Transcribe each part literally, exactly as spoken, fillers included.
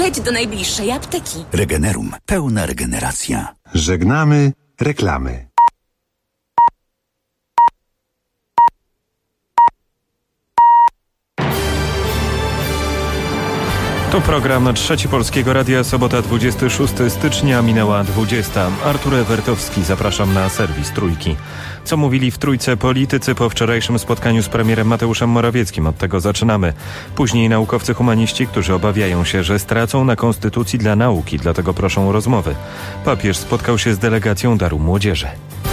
Jedź do najbliższej apteki. Regenerum. Pełna regeneracja. Żegnamy reklamy. To program Trzeci Polskiego Radia, sobota dwudziestego szóstego stycznia, minęła dwudziesta. Artur Ewertowski, zapraszam na serwis Trójki. Co mówili w Trójce politycy po wczorajszym spotkaniu z premierem Mateuszem Morawieckim? Od tego zaczynamy. Później naukowcy humaniści, którzy obawiają się, że stracą na Konstytucji dla nauki, dlatego proszą o rozmowy. Papież spotkał się z delegacją Daru Młodzieży.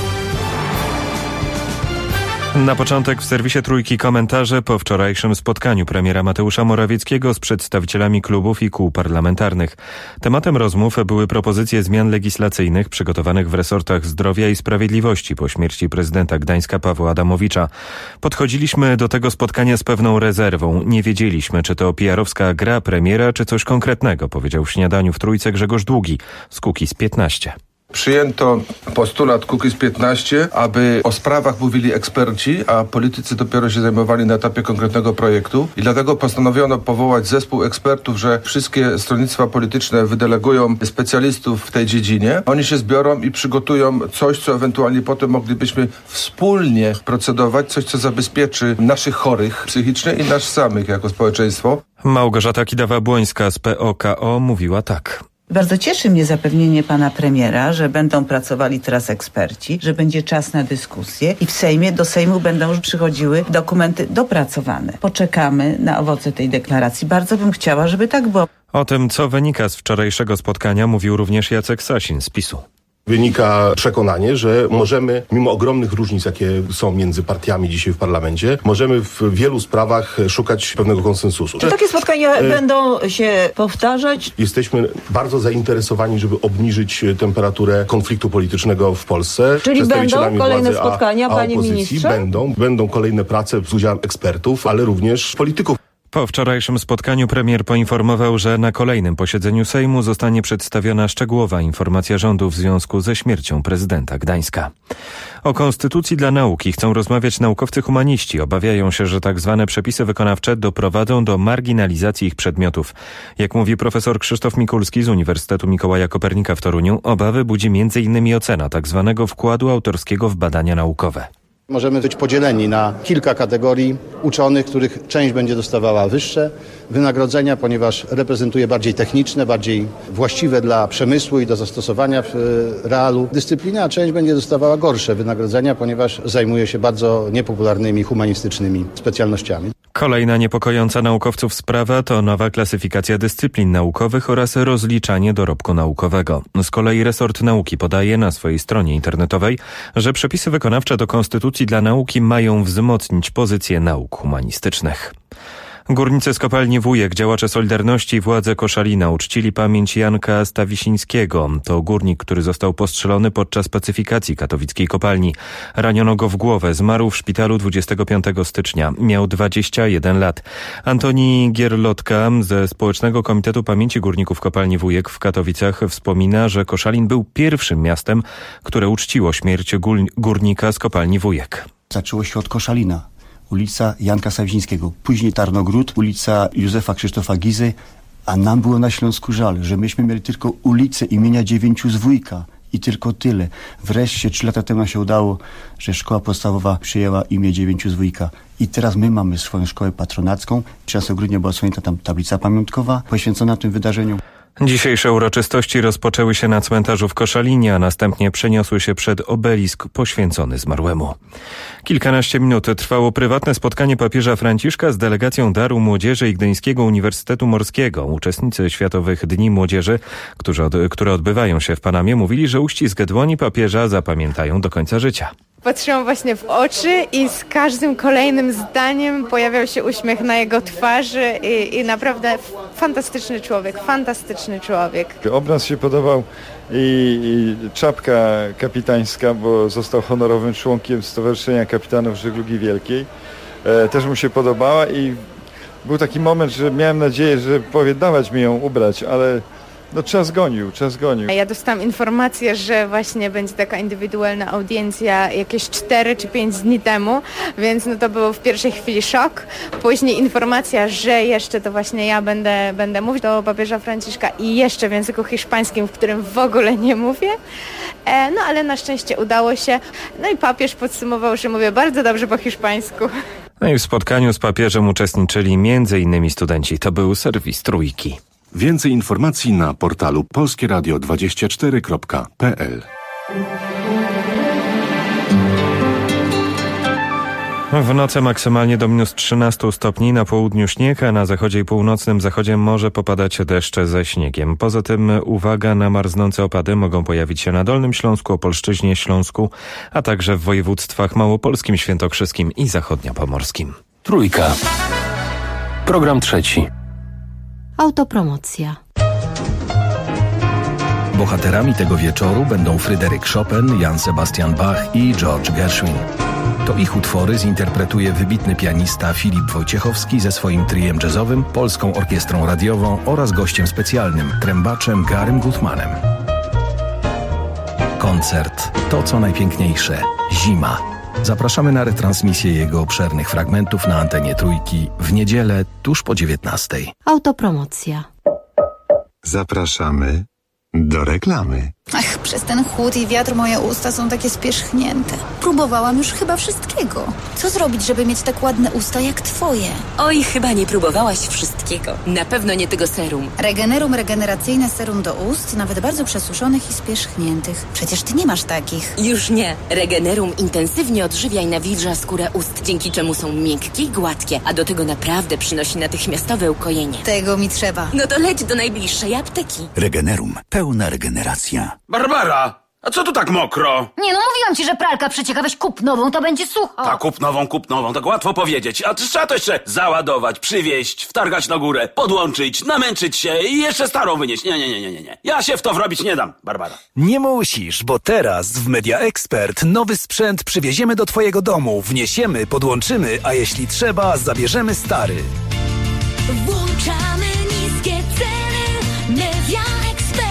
Na początek w serwisie Trójki komentarze po wczorajszym spotkaniu premiera Mateusza Morawieckiego z przedstawicielami klubów i kół parlamentarnych. Tematem rozmów były propozycje zmian legislacyjnych przygotowanych w resortach zdrowia i sprawiedliwości po śmierci prezydenta Gdańska Pawła Adamowicza. Podchodziliśmy do tego spotkania z pewną rezerwą. Nie wiedzieliśmy, czy to P R-owska gra premiera, czy coś konkretnego, powiedział w śniadaniu w Trójce Grzegorz Długi z Kukiz piętnaście. Przyjęto postulat Kukiz piętnaście, aby o sprawach mówili eksperci, a politycy dopiero się zajmowali na etapie konkretnego projektu. I dlatego postanowiono powołać zespół ekspertów, że wszystkie stronnictwa polityczne wydelegują specjalistów w tej dziedzinie. Oni się zbiorą i przygotują coś, co ewentualnie potem moglibyśmy wspólnie procedować, coś, co zabezpieczy naszych chorych psychicznie i nas samych jako społeczeństwo. Małgorzata Kidawa-Błońska z P O K O mówiła tak. Bardzo cieszy mnie zapewnienie pana premiera, że będą pracowali teraz eksperci, że będzie czas na dyskusję i w Sejmie, do Sejmu będą już przychodziły dokumenty dopracowane. Poczekamy na owoce tej deklaracji. Bardzo bym chciała, żeby tak było. O tym, co wynika z wczorajszego spotkania, mówił również Jacek Sasin z PiSu. Wynika przekonanie, że możemy, mimo ogromnych różnic, jakie są między partiami dzisiaj w parlamencie, możemy w wielu sprawach szukać pewnego konsensusu. Czy takie spotkania e... będą się powtarzać? Jesteśmy bardzo zainteresowani, żeby obniżyć temperaturę konfliktu politycznego w Polsce. Czyli będą kolejne władzy, spotkania, a, a panie opozycji. ministrze? Będą, będą kolejne prace z udziałem ekspertów, ale również polityków. Po wczorajszym spotkaniu premier poinformował, że na kolejnym posiedzeniu Sejmu zostanie przedstawiona szczegółowa informacja rządu w związku ze śmiercią prezydenta Gdańska. O konstytucji dla nauki chcą rozmawiać naukowcy humaniści. Obawiają się, że tak zwane przepisy wykonawcze doprowadzą do marginalizacji ich przedmiotów. Jak mówi profesor Krzysztof Mikulski z Uniwersytetu Mikołaja Kopernika w Toruniu, obawy budzi między innymi ocena tak zwanego wkładu autorskiego w badania naukowe. Możemy być podzieleni na kilka kategorii uczonych, których część będzie dostawała wyższe wynagrodzenia, ponieważ reprezentuje bardziej techniczne, bardziej właściwe dla przemysłu i do zastosowania w realu dyscypliny, a część będzie dostawała gorsze wynagrodzenia, ponieważ zajmuje się bardzo niepopularnymi humanistycznymi specjalnościami. Kolejna niepokojąca naukowców sprawa to nowa klasyfikacja dyscyplin naukowych oraz rozliczanie dorobku naukowego. Z kolei resort nauki podaje na swojej stronie internetowej, że przepisy wykonawcze do Konstytucji dla nauki mają wzmocnić pozycję nauk humanistycznych. Górnicy z kopalni Wujek, działacze Solidarności i władze Koszalina uczcili pamięć Janka Stawisińskiego. To górnik, który został postrzelony podczas pacyfikacji katowickiej kopalni. Raniono go w głowę. Zmarł w szpitalu dwudziestego piątego stycznia. Miał dwadzieścia jeden lat. Antoni Gierlotka ze Społecznego Komitetu Pamięci Górników Kopalni Wujek w Katowicach wspomina, że Koszalin był pierwszym miastem, które uczciło śmierć górnika z kopalni Wujek. Zaczęło się od Koszalina. Ulica Janka Stawisińskiego, później Tarnogród, ulica Józefa Krzysztofa Gizy, a nam było na Śląsku żal, że myśmy mieli tylko ulicę imienia dziewięciu z Wujka i tylko tyle. Wreszcie trzy lata temu się udało, że szkoła podstawowa przyjęła imię dziewięciu z Wujka i teraz my mamy swoją szkołę patronacką. trzynastego grudnia była odsłonięta tam tablica pamiątkowa poświęcona tym wydarzeniu. Dzisiejsze uroczystości rozpoczęły się na cmentarzu w Koszalinie, a następnie przeniosły się przed obelisk poświęcony zmarłemu. Kilkanaście minut trwało prywatne spotkanie papieża Franciszka z delegacją Daru Młodzieży i Gdyńskiego Uniwersytetu Morskiego. Uczestnicy Światowych Dni Młodzieży, którzy od, które odbywają się w Panamie, mówili, że uścisk dłoni papieża zapamiętają do końca życia. Patrzyłam właśnie w oczy i z każdym kolejnym zdaniem pojawiał się uśmiech na jego twarzy i, i naprawdę fantastyczny człowiek, fantastyczny człowiek. Obraz się podobał i, i czapka kapitańska, bo został honorowym członkiem Stowarzyszenia Kapitanów Żeglugi Wielkiej. E, też mu się podobała i był taki moment, że miałem nadzieję, że powie dawać mi ją ubrać, ale No czas gonił, czas gonił. Ja dostałam informację, że właśnie będzie taka indywidualna audiencja jakieś cztery czy pięć dni temu, więc no to był w pierwszej chwili szok. Później informacja, że jeszcze to właśnie ja będę, będę mówić do papieża Franciszka i jeszcze w języku hiszpańskim, w którym w ogóle nie mówię. E, no ale na szczęście udało się. No i papież podsumował, że mówię bardzo dobrze po hiszpańsku. No i w spotkaniu z papieżem uczestniczyli między innymi studenci. To był serwis Trójki. Więcej informacji na portalu polskie radio dwadzieścia cztery kropka p l. W nocy maksymalnie do minus trzynastu stopni, na południu śnieg, a na zachodzie i północnym zachodzie może popadać deszcze ze śniegiem. Poza tym uwaga na marznące opady mogą pojawić się na Dolnym Śląsku, Opolszczyźnie, Śląsku, a także w województwach małopolskim, świętokrzyskim i zachodniopomorskim. Trójka. Program trzeci. Autopromocja. Bohaterami tego wieczoru będą Fryderyk Chopin, Jan Sebastian Bach i George Gershwin. To ich utwory zinterpretuje wybitny pianista Filip Wojciechowski ze swoim triem jazzowym, Polską Orkiestrą Radiową oraz gościem specjalnym, trębaczem Garym Gutmanem. Koncert To co najpiękniejsze. Zima. Zapraszamy na retransmisję jego obszernych fragmentów na antenie Trójki w niedzielę tuż po dziewiętnastej. Autopromocja. Zapraszamy do reklamy. Ach, przez ten chłód i wiatr moje usta są takie spierzchnięte. Próbowałam już chyba wszystkiego. Co zrobić, żeby mieć tak ładne usta jak twoje? Oj, chyba nie próbowałaś wszystkiego. Na pewno nie tego serum. Regenerum regeneracyjne serum do ust, nawet bardzo przesuszonych i spierzchniętych. Przecież ty nie masz takich. Już nie. Regenerum intensywnie odżywia i nawilża skórę ust, dzięki czemu są miękkie i gładkie, a do tego naprawdę przynosi natychmiastowe ukojenie. Tego mi trzeba. No to leć do najbliższej apteki. Regenerum. Pełna regeneracja. Barbara, a co tu tak mokro? Nie no, mówiłam ci, że pralka przeciekaweś, kup nową, to będzie sucho. Tak, kup nową, kup nową, tak łatwo powiedzieć. A trzeba to jeszcze załadować, przywieźć, wtargać na górę, podłączyć, namęczyć się i jeszcze starą wynieść. Nie, nie, nie, nie, nie. Ja się w to wrobić nie dam, Barbara. Nie musisz, bo teraz w Media Expert nowy sprzęt przywieziemy do twojego domu, wniesiemy, podłączymy, a jeśli trzeba, zabierzemy stary. Włączamy niskie ceny Media Expert.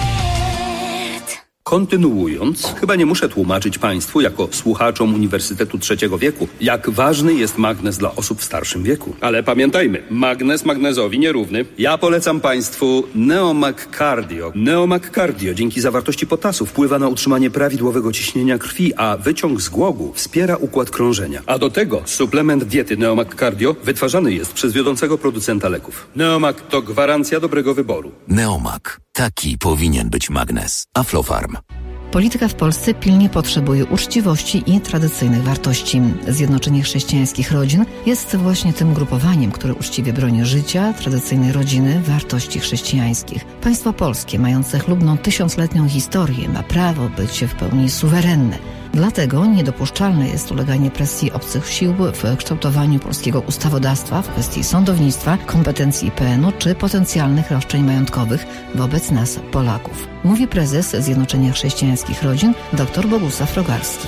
Kontynuując, chyba nie muszę tłumaczyć Państwu, jako słuchaczom Uniwersytetu Trzeciego Wieku, jak ważny jest magnez dla osób w starszym wieku. Ale pamiętajmy, magnez magnezowi nierówny. Ja polecam Państwu Neomag Cardio. Neomag Cardio dzięki zawartości potasu wpływa na utrzymanie prawidłowego ciśnienia krwi, a wyciąg z głogu wspiera układ krążenia. A do tego suplement diety Neomag Cardio wytwarzany jest przez wiodącego producenta leków. Neomag to gwarancja dobrego wyboru. Neomag. Taki powinien być magnez. Aflofarm. Polityka w Polsce pilnie potrzebuje uczciwości i tradycyjnych wartości. Zjednoczenie Chrześcijańskich Rodzin jest właśnie tym grupowaniem, które uczciwie broni życia, tradycyjnej rodziny, wartości chrześcijańskich. Państwo polskie, mające chlubną tysiącletnią historię, ma prawo być w pełni suwerenne. Dlatego niedopuszczalne jest uleganie presji obcych sił w kształtowaniu polskiego ustawodawstwa w kwestii sądownictwa, kompetencji I P N u czy potencjalnych roszczeń majątkowych wobec nas, Polaków. Mówi prezes Zjednoczenia Chrześcijańskich Rodzin dr Bogusław Rogalski.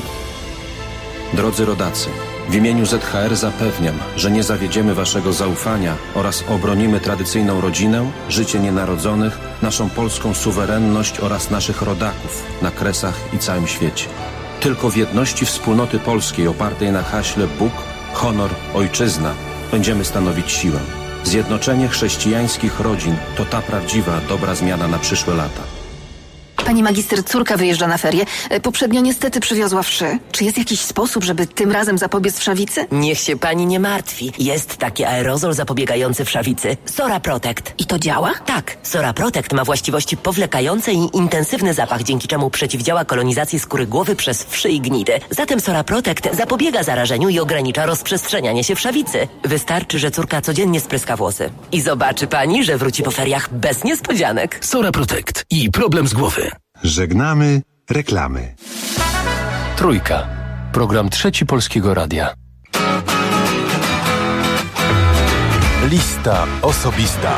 Drodzy rodacy, w imieniu Z H R zapewniam, że nie zawiedziemy waszego zaufania oraz obronimy tradycyjną rodzinę, życie nienarodzonych, naszą polską suwerenność oraz naszych rodaków na Kresach i całym świecie. Tylko w jedności wspólnoty polskiej opartej na haśle Bóg, honor, ojczyzna będziemy stanowić siłę. Zjednoczenie chrześcijańskich rodzin to ta prawdziwa, dobra zmiana na przyszłe lata. Pani magister, córka wyjeżdża na ferie. Poprzednio niestety przywiozła wszy. Czy jest jakiś sposób, żeby tym razem zapobiec wszawicy? Niech się pani nie martwi. Jest taki aerozol zapobiegający wszawicy. Sora Protect. I to działa? Tak. Sora Protect ma właściwości powlekające i intensywny zapach, dzięki czemu przeciwdziała kolonizacji skóry głowy przez wszy i gnidy. Zatem Sora Protect zapobiega zarażeniu i ogranicza rozprzestrzenianie się wszawicy. Wystarczy, że córka codziennie spryska włosy. I zobaczy pani, że wróci po feriach bez niespodzianek. Sora Protect i problem z głowy. Żegnamy reklamy. Trójka. Program Trzeci Polskiego Radia. Lista osobista.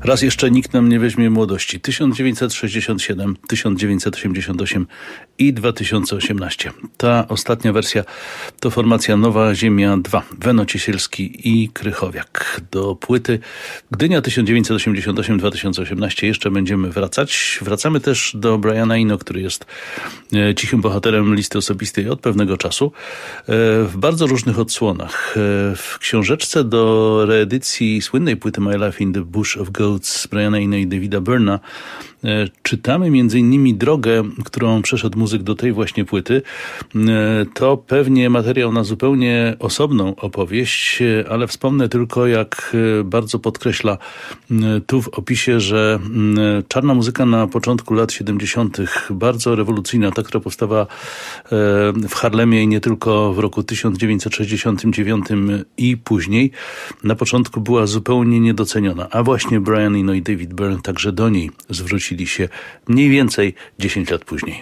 Raz jeszcze nikt nam nie weźmie młodości. tysiąc dziewięćset sześćdziesiąt siedem, tysiąc dziewięćset osiemdziesiąt osiem i dwa tysiące osiemnaście. Ta ostatnia wersja to formacja Nowa Ziemia dwa, Weno Ciesielski i Krychowiak. Do płyty Gdynia tysiąc dziewięćset osiemdziesiąt osiem do dwa tysiące osiemnaście jeszcze będziemy wracać. Wracamy też do Briana Eno, który jest cichym bohaterem listy osobistej od pewnego czasu, w bardzo różnych odsłonach. W książeczce do reedycji słynnej płyty My Life in the Bush of Goats Briana Eno i Davida Byrna czytamy między innymi drogę, którą przeszedł muzyk do tej właśnie płyty. To pewnie materiał na zupełnie osobną opowieść, ale wspomnę tylko, jak bardzo podkreśla tu w opisie, że czarna muzyka na początku lat siedemdziesiątych, bardzo rewolucyjna, ta, która powstała w Harlemie i nie tylko w roku tysiąc dziewięćset sześćdziesiątym dziewiątym i później, na początku była zupełnie niedoceniona, a właśnie Brian Eno i David Byrne także do niej zwrócili się mniej więcej dziesięć lat później.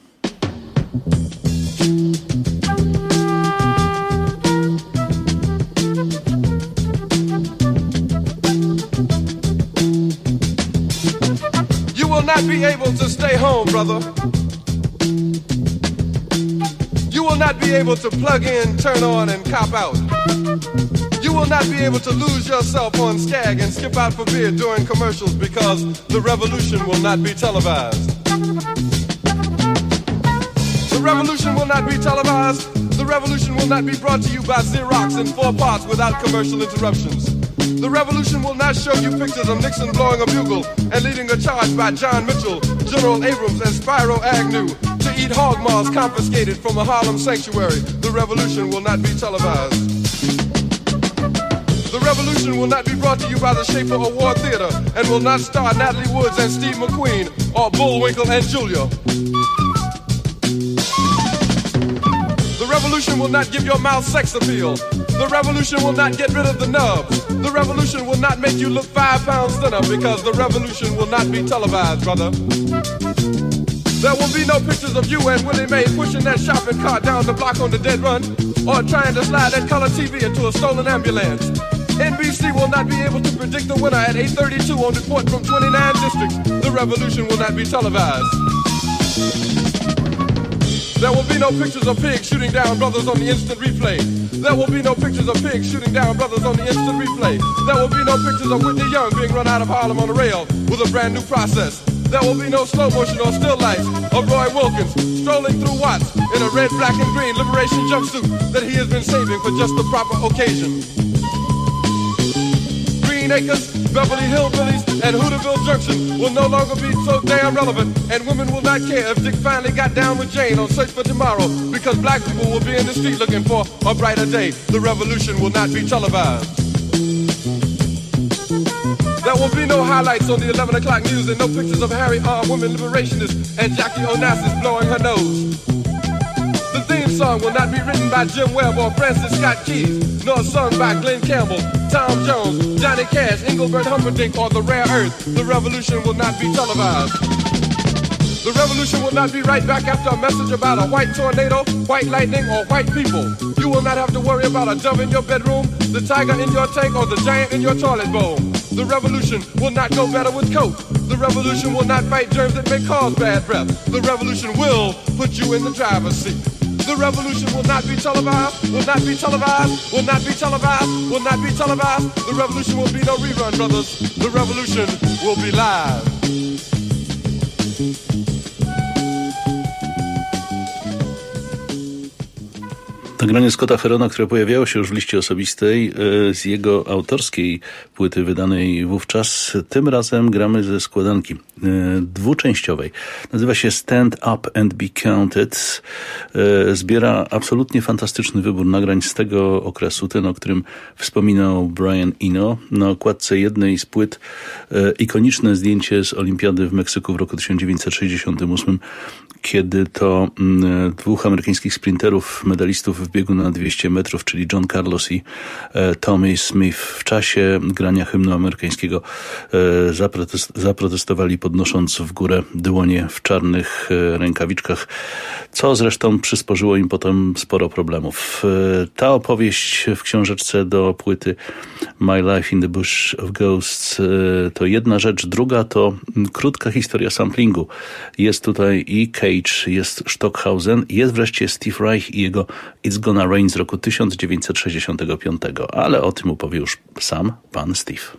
You will not be able to stay home, brother. You will not be able to plug in, turn on, and cop out. You will not be able to lose yourself on Skag and skip out for beer during commercials because the revolution will not be televised. The revolution will not be televised. The revolution will not be brought to you by Xerox in four parts without commercial interruptions. The revolution will not show you pictures of Nixon blowing a bugle and leading a charge by John Mitchell, General Abrams, and Spyro Agnew to eat hog maws confiscated from a Harlem sanctuary. The revolution will not be televised. The revolution will not be brought to you by the Schaefer Award Theater and will not star Natalie Woods and Steve McQueen or Bullwinkle and Julia. The revolution will not give your mouth sex appeal. The revolution will not get rid of the nubs. The revolution will not make you look five pounds thinner because the revolution will not be televised, brother. There will be no pictures of you and Willie Mae pushing that shopping cart down the block on the dead run or trying to slide that color T V into a stolen ambulance. N B C will not be able to predict the winner at eight thirty-two on report from twenty-nine districts. The revolution will not be televised. There will be no pictures of pigs shooting down brothers on the instant replay. There will be no pictures of pigs shooting down brothers on the instant replay. There will be no pictures of Whitney Young being run out of Harlem on a rail with a brand new process. There will be no slow motion or still life of Roy Wilkins strolling through Watts in a red, black, and green liberation jumpsuit that he has been saving for just the proper occasion. Green Acres, Beverly Hillbillies, and Hooterville Junction will no longer be so damn relevant, and women will not care if Dick finally got down with Jane on Search for Tomorrow, because black people will be in the street looking for a brighter day. The revolution will not be televised. There will be no highlights on the eleven o'clock news and no pictures of Harry armed women liberationists and Jackie Onassis blowing her nose. The theme song will not be written by Jim Webb or Francis Scott Keys, nor sung by Glenn Campbell, Tom Jones, Johnny Cash, Engelbert Humperdinck, or The Rare Earth. The revolution will not be televised. The revolution will not be right back after a message about a white tornado, white lightning, or white people. You will not have to worry about a dove in your bedroom, the tiger in your tank, or the giant in your toilet bowl. The revolution will not go better with Coke. The revolution will not fight germs that may cause bad breath. The revolution will put you in the driver's seat. The revolution will not be televised, will not be televised, will not be televised, will not be televised. The revolution will be no rerun, brothers. The revolution will be live. Nagranie Scotta Herona, które pojawiało się już w liście osobistej z jego autorskiej płyty wydanej wówczas. Tym razem gramy ze składanki dwuczęściowej. Nazywa się Stand Up and Be Counted. Zbiera absolutnie fantastyczny wybór nagrań z tego okresu, ten, o którym wspominał Brian Eno. Na okładce jednej z płyt ikoniczne zdjęcie z Olimpiady w Meksyku w roku tysiąc dziewięćset sześćdziesiątym ósmym, kiedy to dwóch amerykańskich sprinterów, medalistów w biegu na dwieście metrów, czyli John Carlos i e, Tommy Smith. W czasie grania hymnu amerykańskiego e, zaprotest, zaprotestowali, podnosząc w górę dłonie w czarnych e, rękawiczkach, co zresztą przysporzyło im potem sporo problemów. E, ta opowieść w książeczce do płyty My Life in the Bush of Ghosts e, to jedna rzecz. Druga to m, krótka historia samplingu. Jest tutaj i Cage, jest Stockhausen, jest wreszcie Steve Reich i jego It's Gonna Rain z roku tysiąc dziewięćset sześćdziesiątego piątego. Ale o tym opowie już sam pan Steve.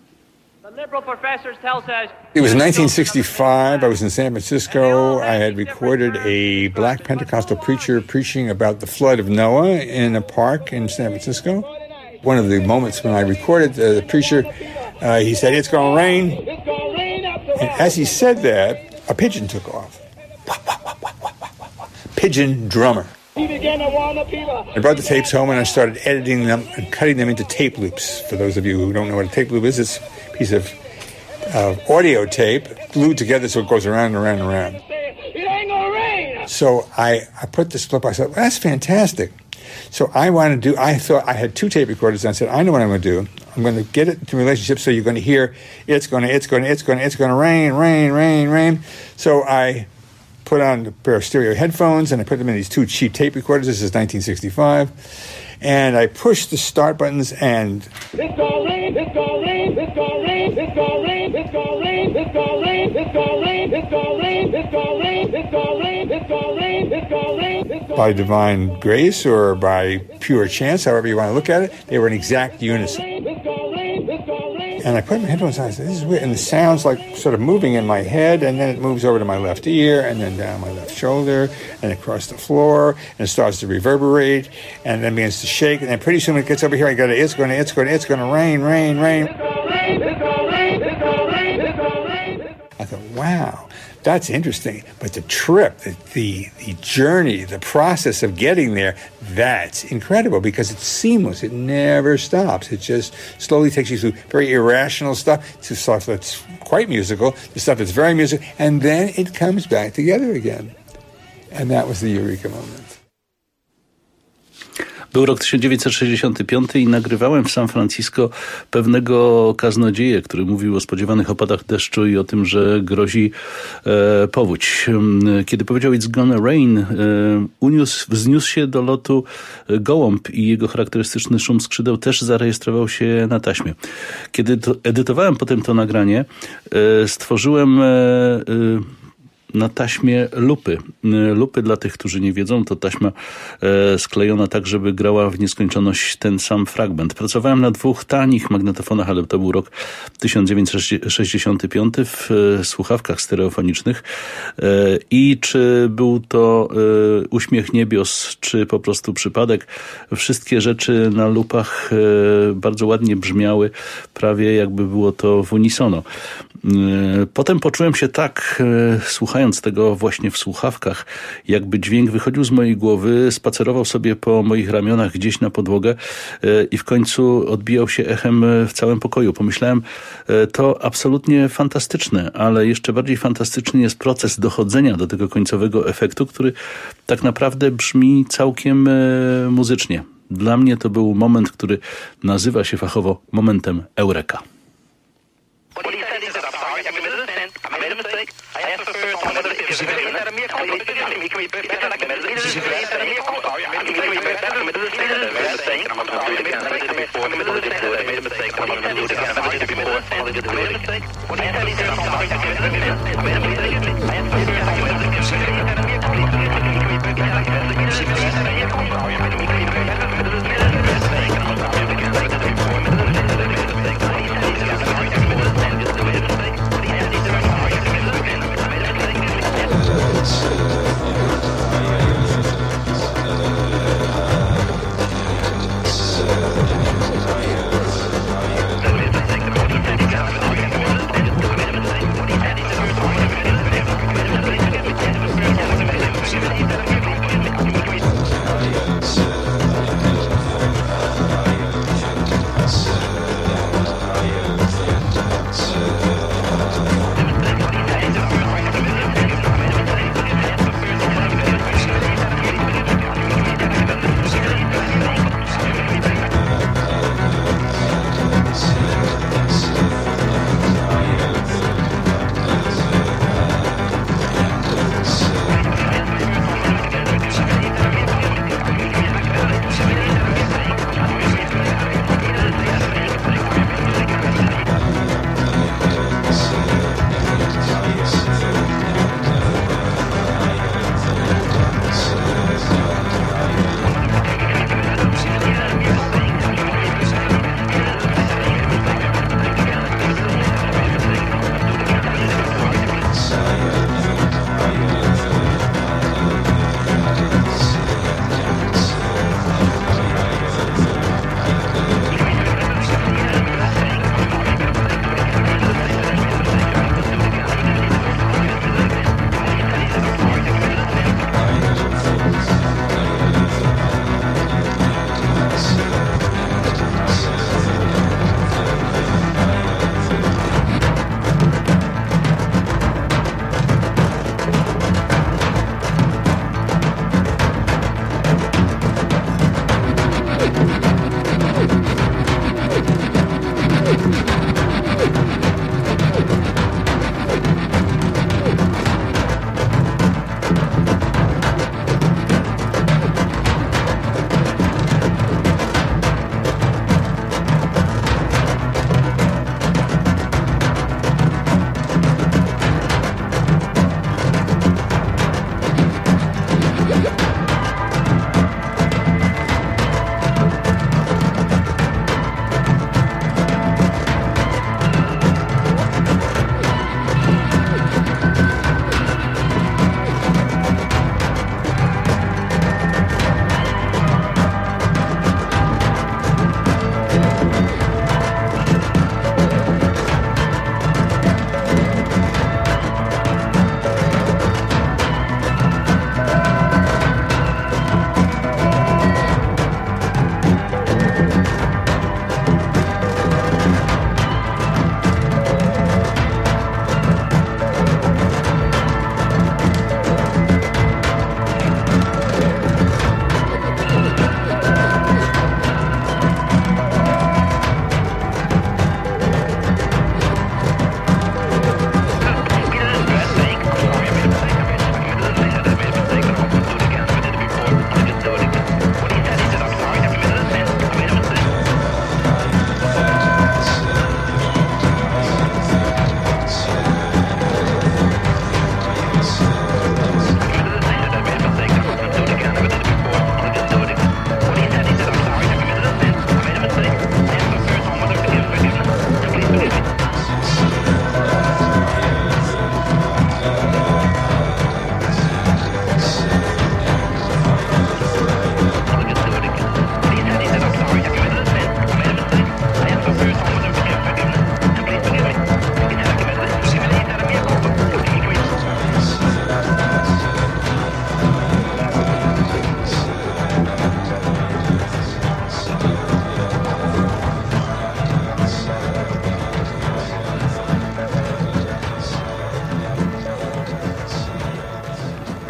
It was nineteen sixty-five. I was in San Francisco. I had recorded a black Pentecostal preacher preaching about the flood of Noah in a park in San Francisco. One of the moments when I recorded uh, the preacher, uh, he said, "It's going to rain." And as he said that, a pigeon took off. Pigeon drummer. I brought the tapes home and I started editing them and cutting them into tape loops. For those of you who don't know what a tape loop is, it's a piece of uh, audio tape glued together so it goes around and around and around. So I, I put this clip, I said, well, that's fantastic. So I wanted to do, I thought I had two tape recorders and I said, I know what I'm going to do. I'm going to get it into relationships so you're going to hear, it's going to, it's going to, it's going to, it's going to rain, rain, rain, rain. So I put on a pair of stereo headphones and I put them in these two cheap tape recorders. This is nineteen sixty-five. And I pushed the start buttons and it's gonna rain, it's gonna rain, it's gonna rain, it's gonna rain, it's gonna rain, it's gonna rain, it's gonna rain, it's gonna rain, it's gonna rain, it's gonna rain, it's gonna rain, it's gonna rain, it's gonna by divine grace or by pure chance, however you want to look at it, they were in exact unison. And I put my headphones on, I said, this is weird. And the sound's like sort of moving in my head, and then it moves over to my left ear, and then down my left shoulder, and across the floor, and it starts to reverberate, and then begins to shake, and then pretty soon it gets over here, I got to, it's going to, it's going to, it's going to rain, rain, rain. I thought, wow, that's interesting. But the trip, the, the the journey, the process of getting there, that's incredible because it's seamless. It never stops. It just slowly takes you through very irrational stuff to stuff that's quite musical, to stuff that's very musical, and then it comes back together again. And that was the eureka moment. Był rok tysiąc dziewięćset sześćdziesiąty piąty i nagrywałem w San Francisco pewnego kaznodzieję, który mówił o spodziewanych opadach deszczu i o tym, że grozi e, powódź. Kiedy powiedział It's gonna rain, e, uniósł, wzniósł się do lotu gołąb i jego charakterystyczny szum skrzydeł też zarejestrował się na taśmie. Kiedy to, edytowałem potem to nagranie, e, stworzyłem e, e, na taśmie lupy. Lupy, dla tych, którzy nie wiedzą, to taśma e, sklejona tak, żeby grała w nieskończoność ten sam fragment. Pracowałem na dwóch tanich magnetofonach, ale to był rok tysiąc dziewięćset sześćdziesiąty piąty w e, słuchawkach stereofonicznych. E, I czy był to e, uśmiech niebios, czy po prostu przypadek, wszystkie rzeczy na lupach e, bardzo ładnie brzmiały, prawie jakby było to w unisono. E, potem poczułem się tak, e, słuchając tego właśnie w słuchawkach, jakby dźwięk wychodził z mojej głowy, spacerował sobie po moich ramionach gdzieś na podłogę i w końcu odbijał się echem w całym pokoju. Pomyślałem, to absolutnie fantastyczne, ale jeszcze bardziej fantastyczny jest proces dochodzenia do tego końcowego efektu, który tak naprawdę brzmi całkiem muzycznie. Dla mnie to był moment, który nazywa się fachowo momentem Eureka.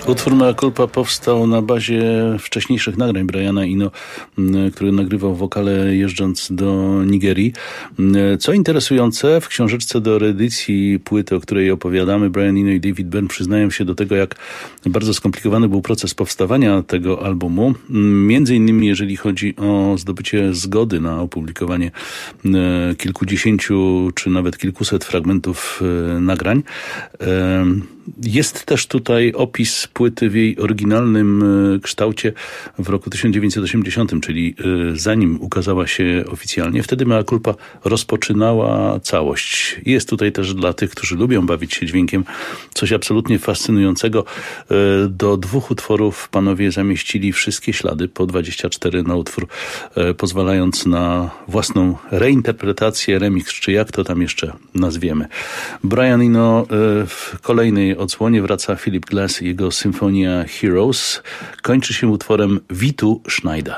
Utwór Mea Culpa powstał na bazie wcześniejszych nagrań Briana Eno, który nagrywał wokale jeżdżąc do Nigerii. Co interesujące, w książeczce do reedycji płyty, o której opowiadamy, Brian Eno i David Byrne przyznają się do tego, jak bardzo skomplikowany był proces powstawania tego albumu. Między innymi jeżeli chodzi o zdobycie zgody na opublikowanie kilkudziesięciu czy nawet kilkuset fragmentów nagrań. Jest też tutaj opis płyty w jej oryginalnym kształcie w roku tysiąc dziewięćset osiemdziesiątym, czyli zanim ukazała się oficjalnie. Wtedy Mea Culpa rozpoczynała całość. Jest tutaj też dla tych, którzy lubią bawić się dźwiękiem, coś absolutnie fascynującego. Do dwóch utworów panowie zamieścili wszystkie ślady, po dwadzieścia cztery na utwór, pozwalając na własną reinterpretację, remix, czy jak to tam jeszcze nazwiemy. Brian Eno w kolejnej odsłonie wraca Philip Glass i jego symfonia Heroes. Kończy się utworem Witu Schneider.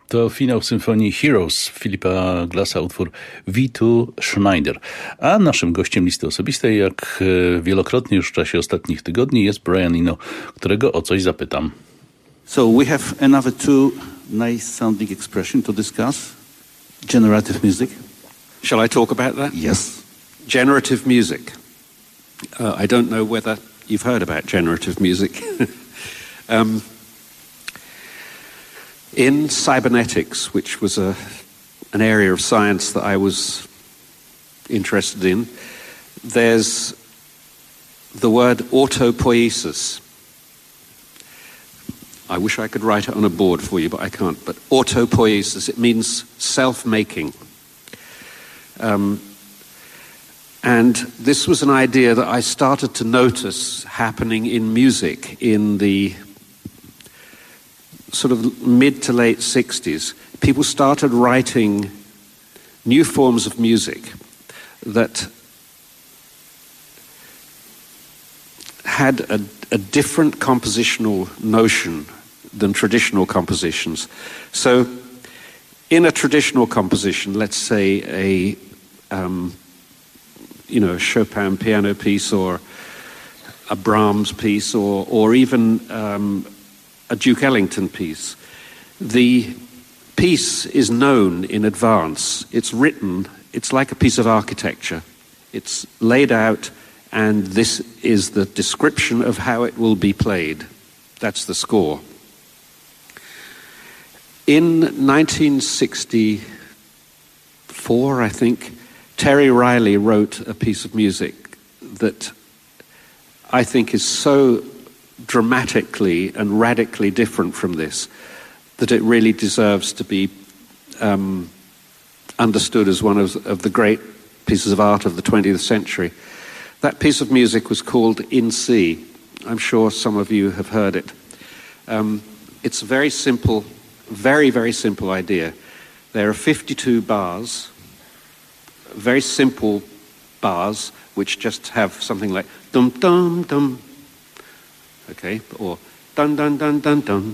To finał symfonii Heroes Filipa Glassa, utwór V two Schneider. A naszym gościem listy osobistej, jak wielokrotnie już w czasie ostatnich tygodni, jest Brian Eno, którego o coś zapytam. So we have another two nice sounding expression to discuss. Generative music. Shall I talk about that? Yes. Generative music. Uh, I don't know whether you've heard about generative music. um, in cybernetics, which was a, an area of science that I was interested in, there's the word autopoiesis. I wish I could write it on a board for you, but I can't. But autopoiesis, it means self-making. Um, and this was an idea that I started to notice happening in music in the sort of mid to late sixties. People started writing new forms of music that had a, a different compositional notion than traditional compositions. So in a traditional composition, let's say a um, you know, a Chopin piano piece or a Brahms piece or, or even um, a Duke Ellington piece, the piece is known in advance. It's written, it's like a piece of architecture. It's laid out, and this is the description of how it will be played. That's the score. In nineteen sixty-four, I think, Terry Riley wrote a piece of music that I think is so dramatically and radically different from this that it really deserves to be um, understood as one of, of the great pieces of art of the twentieth century. That piece of music was called In C. I'm sure some of you have heard it. Um, it's a very simple, very, very simple idea. There are fifty-two bars, very simple bars, which just have something like dum dum dum, okay, or dun dun dun dun dun.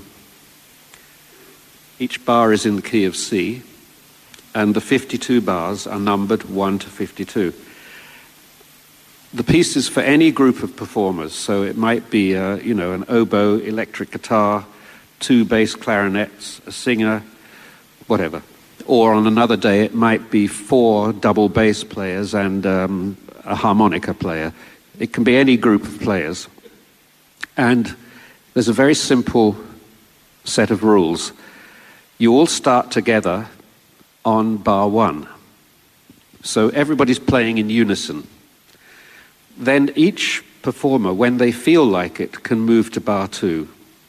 Each bar is in the key of C, and the fifty-two bars are numbered one to fifty-two. The piece is for any group of performers, so it might be, uh, you know, an oboe, electric guitar, two bass clarinets, a singer, whatever. Or on another day, it might be four double bass players and um, a harmonica player. It can be any group of players. And there's a very simple set of rules. You all start together on bar one. So everybody's playing in unison. Then each performer, when they feel like it, can move to bar two.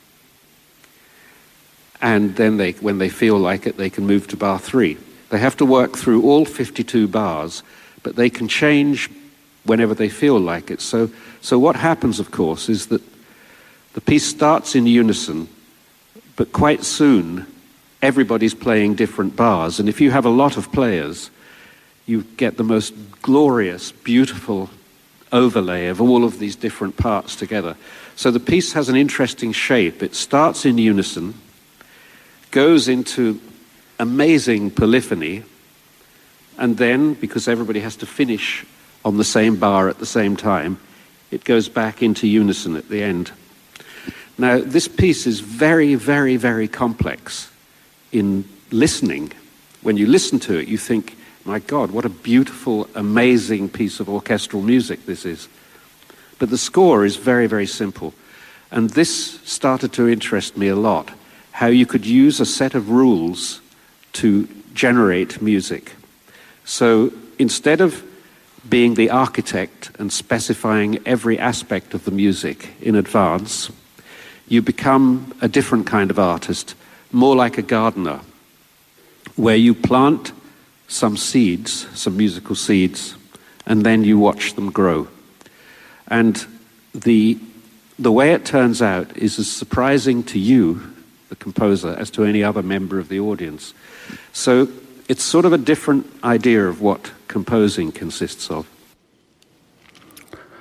And then they, when they feel like it, they can move to bar three. They have to work through all fifty-two bars, but they can change whenever they feel like it. So, so what happens, of course, is that the piece starts in unison, but quite soon everybody's playing different bars. And if you have a lot of players, you get the most glorious, beautiful overlay of all of these different parts together. So the piece has an interesting shape. It starts in unison, goes into amazing polyphony, and then, because everybody has to finish on the same bar at the same time, it goes back into unison at the end. Now, this piece is very, very, very complex in listening. When you listen to it, you think, my God, what a beautiful, amazing piece of orchestral music this is. But the score is very, very simple. And this started to interest me a lot, how you could use a set of rules to generate music. So instead of being the architect and specifying every aspect of the music in advance, you become a different kind of artist, more like a gardener, where you plant some seeds, some musical seeds, and then you watch them grow. And the, the way it turns out is as surprising to you, the composer, as to any other member of the audience. So it's sort of a different idea of what composing consists of.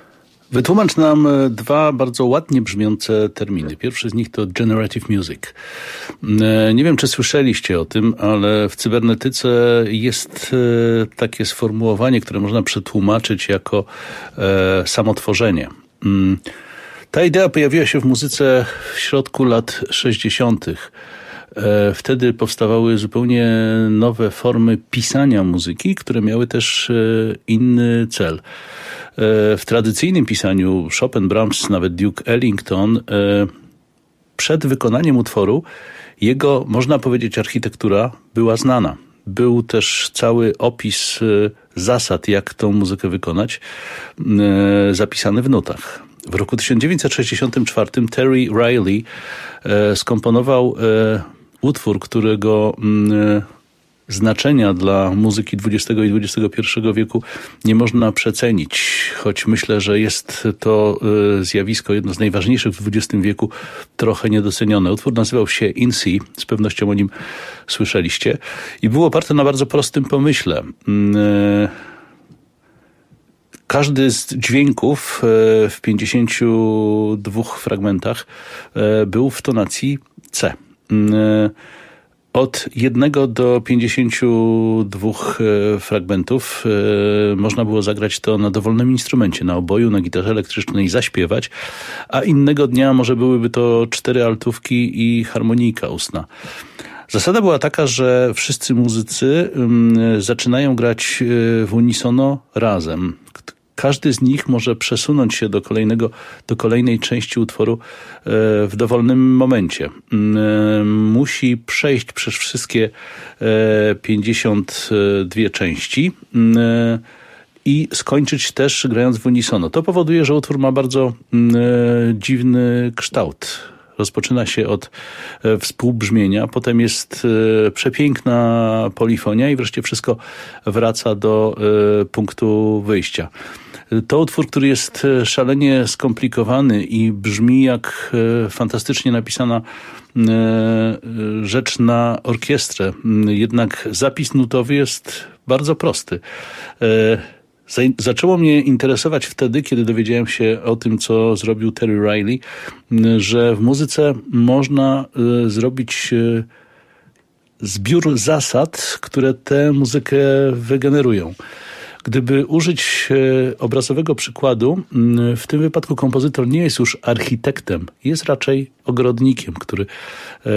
Wytłumacz nam dwa bardzo ładnie brzmiące terminy. Pierwszy z nich to generative music. Nie wiem, czy słyszeliście o tym, ale w cybernetyce jest takie sformułowanie, które można przetłumaczyć jako samotworzenie. Ta idea pojawiła się w muzyce w środku lat sześćdziesiątych. Wtedy powstawały zupełnie nowe formy pisania muzyki, które miały też inny cel. W tradycyjnym pisaniu Chopin, Brahms, nawet Duke Ellington, przed wykonaniem utworu jego, można powiedzieć, architektura była znana. Był też cały opis zasad, jak tą muzykę wykonać, zapisany w nutach. W roku tysiąc dziewięćset sześćdziesiątym czwartym Terry Riley skomponował utwór, którego znaczenia dla muzyki dwudziestego i dwudziestego pierwszego wieku nie można przecenić, choć myślę, że jest to zjawisko jedno z najważniejszych w dwudziestym wieku, trochę niedocenione. Utwór nazywał się In C, z pewnością o nim słyszeliście, i był oparty na bardzo prostym pomyśle. Każdy z dźwięków w pięćdziesięciu dwóch fragmentach był w tonacji C. Od jednego do pięćdziesięciu dwóch fragmentów można było zagrać to na dowolnym instrumencie, na oboju, na gitarze elektrycznej i zaśpiewać, a innego dnia może byłyby to cztery altówki i harmonijka ustna. Zasada była taka, że wszyscy muzycy zaczynają grać w unisono razem. Każdy z nich może przesunąć się do kolejnego, do kolejnej części utworu w dowolnym momencie. Musi przejść przez wszystkie pięćdziesiąt dwie części i skończyć też grając w unisono. To powoduje, że utwór ma bardzo dziwny kształt. Rozpoczyna się od współbrzmienia, potem jest przepiękna polifonia i wreszcie wszystko wraca do punktu wyjścia. To utwór, który jest szalenie skomplikowany i brzmi jak fantastycznie napisana rzecz na orkiestrę. Jednak zapis nutowy jest bardzo prosty. Zaczęło mnie interesować wtedy, kiedy dowiedziałem się o tym, co zrobił Terry Riley, że w muzyce można zrobić zbiór zasad, które tę muzykę wygenerują. Gdyby użyć obrazowego przykładu, w tym wypadku kompozytor nie jest już architektem, jest raczej ogrodnikiem, który e,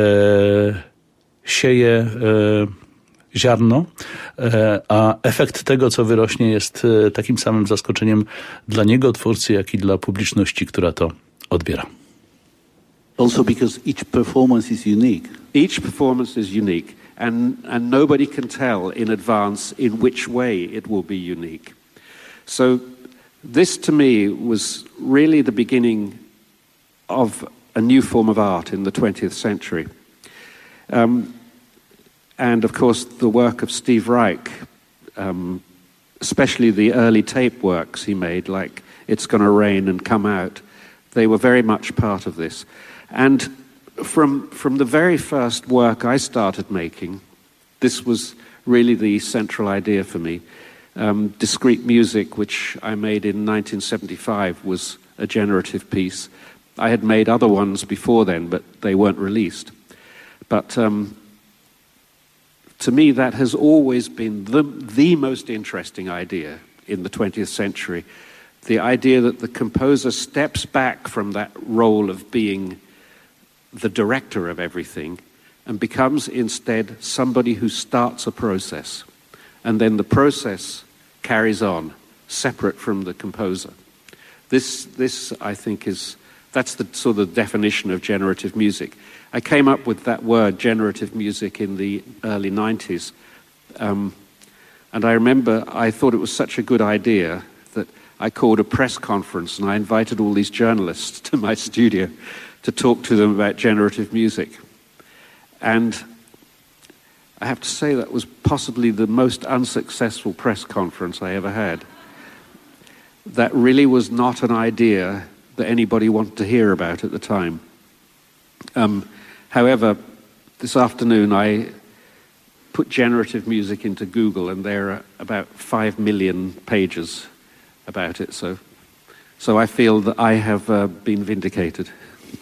sieje e, ziarno, e, a efekt tego, co wyrośnie, jest takim samym zaskoczeniem dla niego, twórcy, jak i dla publiczności, która to odbiera. Also because each performance is unique. Each performance is unique. And, and nobody can tell in advance in which way it will be unique. So this to me was really the beginning of a new form of art in the twentieth century. Um, and of course the work of Steve Reich, um, especially the early tape works he made, like It's Gonna Rain and Come Out, they were very much part of this. And From from the very first work I started making, this was really the central idea for me. Um, Discrete Music, which I made in nineteen seventy-five, was a generative piece. I had made other ones before then, but they weren't released. But um, to me, that has always been the, the most interesting idea in the twentieth century. The idea that the composer steps back from that role of being the director of everything and becomes instead somebody who starts a process, and then the process carries on separate from the composer. This, this I think is, that's the sort of definition of generative music. I came up with that word, generative music, in the early nineties. Um, and I remember I thought it was such a good idea that I called a press conference and I invited all these journalists to my studio to talk to them about generative music. And I have to say that was possibly the most unsuccessful press conference I ever had. That really was not an idea that anybody wanted to hear about at the time. Um, however, this afternoon I put generative music into Google and there are about five million pages about it, so So I feel that I have uh, been vindicated.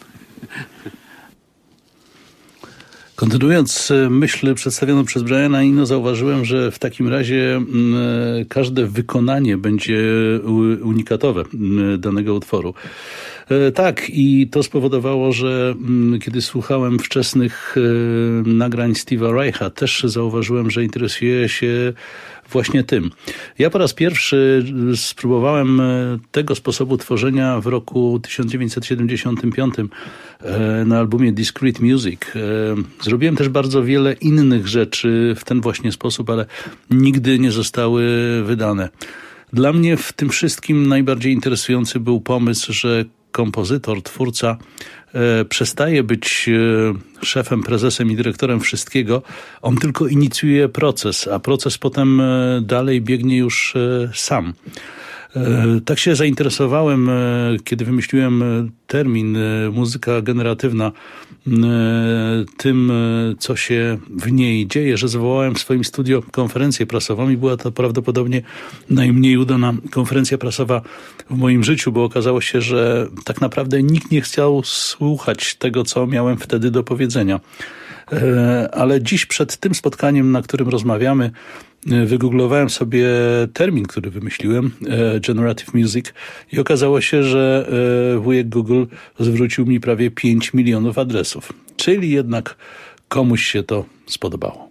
Kontynuując myśl przedstawioną przez Briana Eno, zauważyłem, że w takim razie każde wykonanie będzie unikatowe danego utworu. Tak, i to spowodowało, że kiedy słuchałem wczesnych nagrań Steve'a Reicha, też zauważyłem, że interesuje się właśnie tym. Ja po raz pierwszy spróbowałem tego sposobu tworzenia w roku tysiąc dziewięćset siedemdziesiątym piątym na albumie Discreet Music. Zrobiłem też bardzo wiele innych rzeczy w ten właśnie sposób, ale nigdy nie zostały wydane. Dla mnie w tym wszystkim najbardziej interesujący był pomysł, że kompozytor, twórca e, przestaje być e, szefem, prezesem i dyrektorem wszystkiego. On tylko inicjuje proces, a proces potem e, dalej biegnie już e, sam. E, tak się zainteresowałem, e, kiedy wymyśliłem e, termin e, muzyka generatywna, e, tym, e, co się w niej dzieje, że zwołałem w swoim studio konferencję prasową i była to prawdopodobnie najmniej udana konferencja prasowa w moim życiu, bo okazało się, że tak naprawdę nikt nie chciał słuchać tego, co miałem wtedy do powiedzenia. E, ale dziś przed tym spotkaniem, na którym rozmawiamy, wygooglowałem sobie termin, który wymyśliłem, Generative Music, i okazało się, że wujek Google zwrócił mi prawie pięć milionów adresów. Czyli jednak komuś się to spodobało.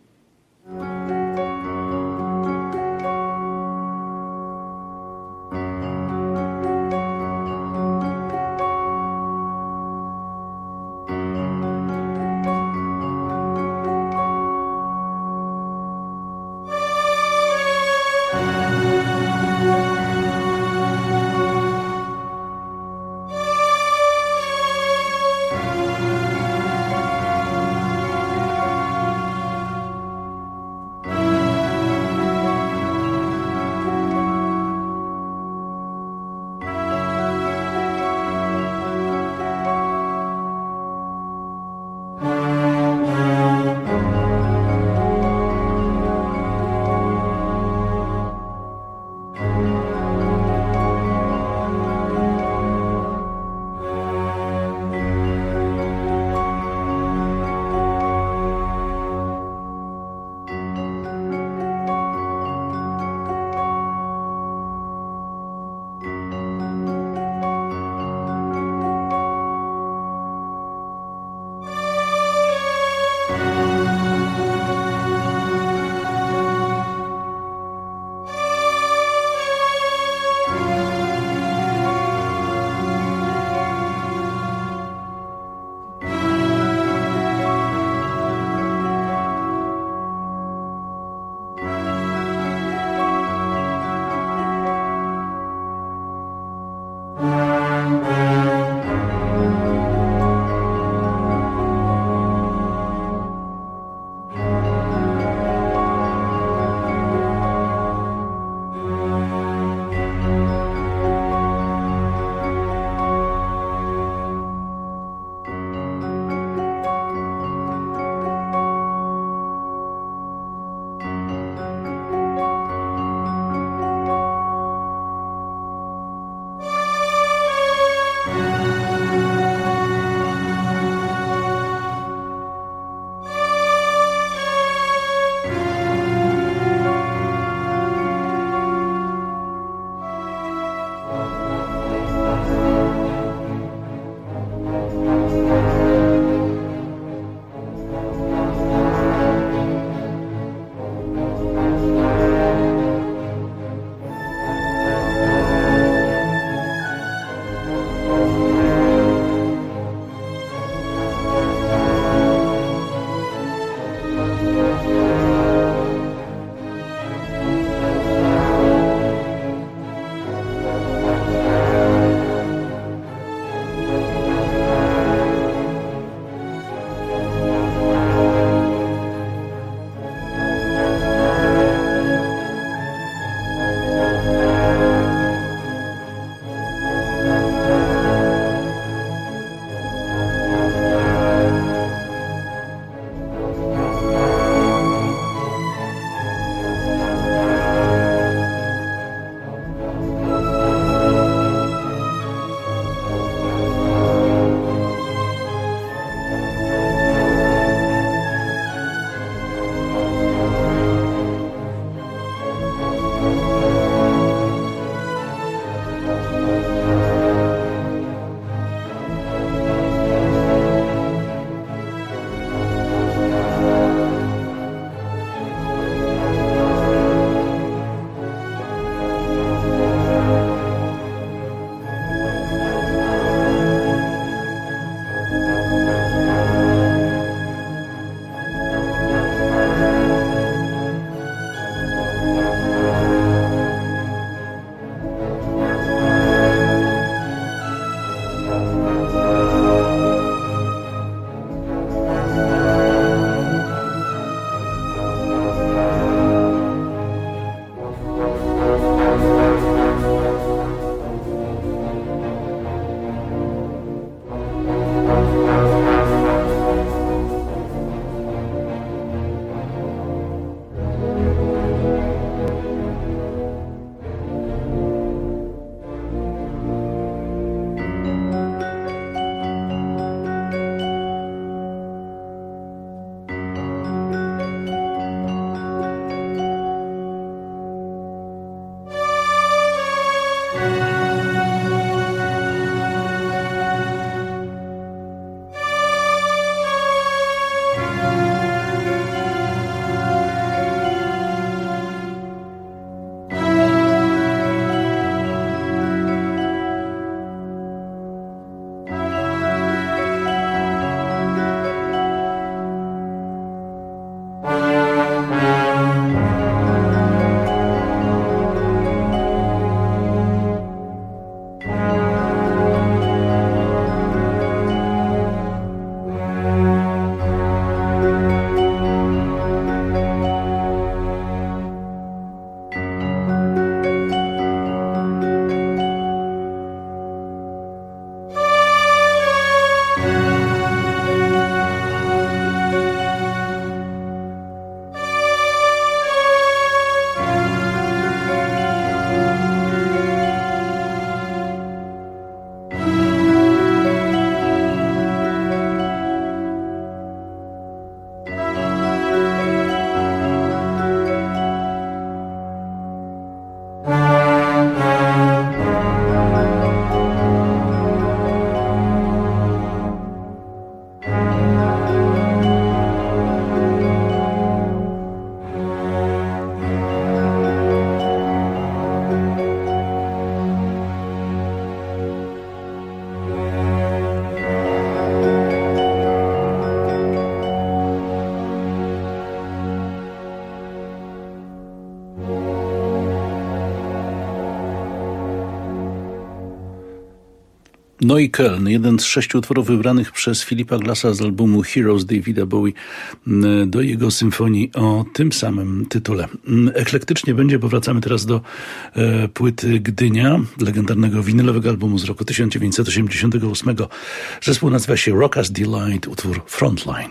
No i Köln, jeden z sześciu utworów wybranych przez Philippa Glassa z albumu Heroes Davida Bowie do jego symfonii o tym samym tytule. Eklektycznie będzie, bo wracamy teraz do e, płyty Gdynia, legendarnego winylowego albumu z roku tysiąc dziewięćset osiemdziesiątego ósmego. Zespół nazywa się Rocka's Delight, utwór Frontline.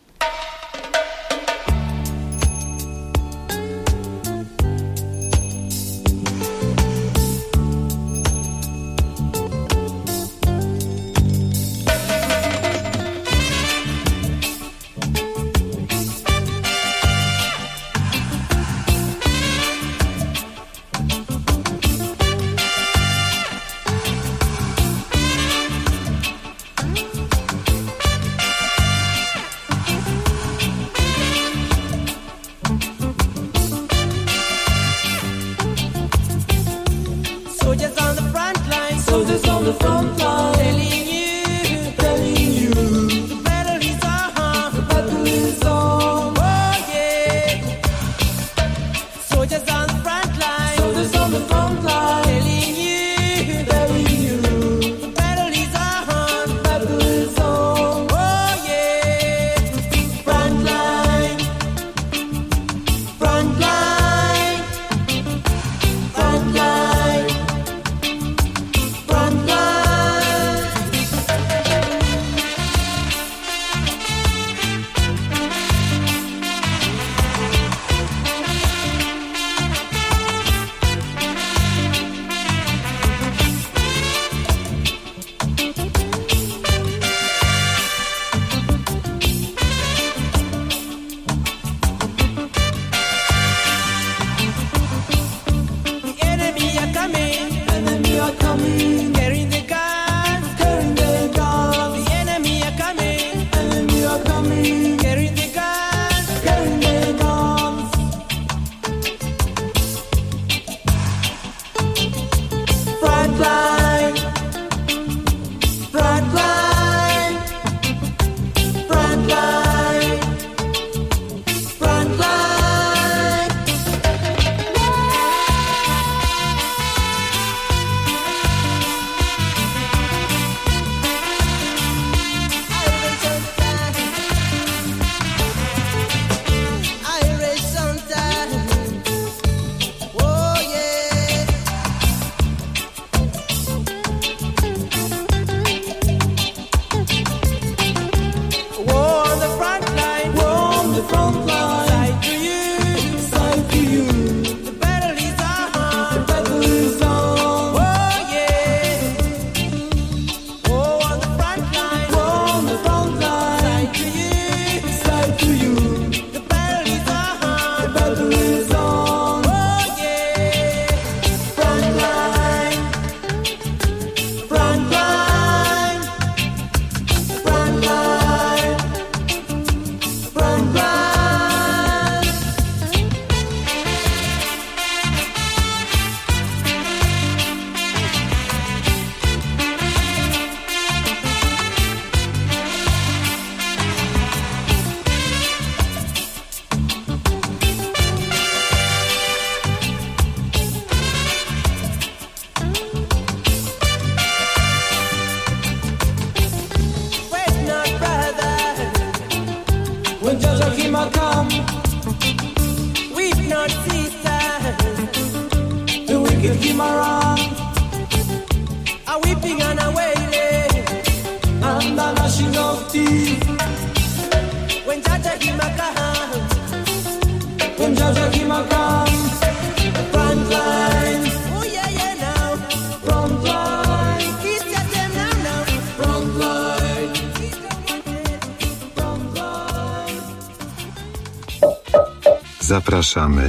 Zapraszamy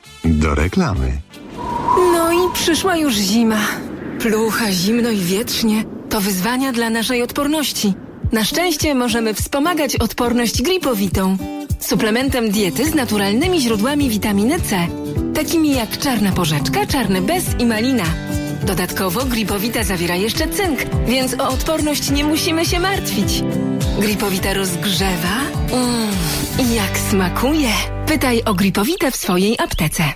do reklamy. No i przyszła już zima. Plucha, zimno i wietrznie. To wyzwania dla naszej odporności. Na szczęście możemy wspomagać odporność gripowitą. Suplementem diety z naturalnymi źródłami witaminy C. Takimi jak czarna porzeczka, czarny bez i malina. Dodatkowo gripowita zawiera jeszcze cynk, więc o odporność nie musimy się martwić. Gripowita rozgrzewa. Mm, i jak smakuje. Pytaj o gripowitę w swojej aptece.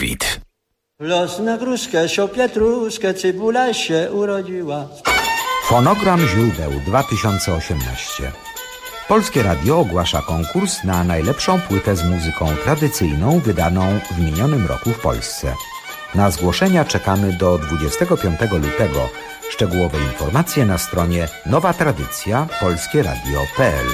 Zdrowit. Los na gruszkę, sią pietruszkę, cebula się urodziła. Fonogram źródeł dwa tysiące osiemnaście. Polskie Radio ogłasza konkurs na najlepszą płytę z muzyką tradycyjną wydaną w minionym roku w Polsce. Na zgłoszenia czekamy do dwudziestego piątego lutego. Szczegółowe informacje na stronie nowa tradycja polskie radio kropka p l.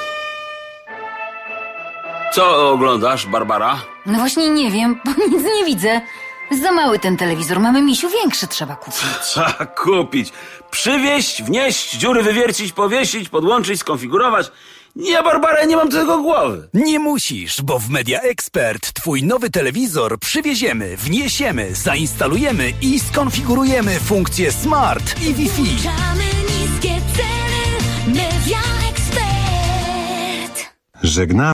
Co oglądasz, Barbara? No właśnie nie wiem, bo nic nie widzę. Za mały ten telewizor. Mamy, misiu, większy trzeba kupić. Trzeba kupić. Przywieźć, wnieść, dziury wywiercić, powiesić, podłączyć, skonfigurować. Nie, Barbara, nie mam tego głowy. Nie musisz, bo w Media Expert twój nowy telewizor przywieziemy, wniesiemy, zainstalujemy i skonfigurujemy funkcje Smart i Wi-Fi. Niskie ceny, Media Expert. Żegnamy.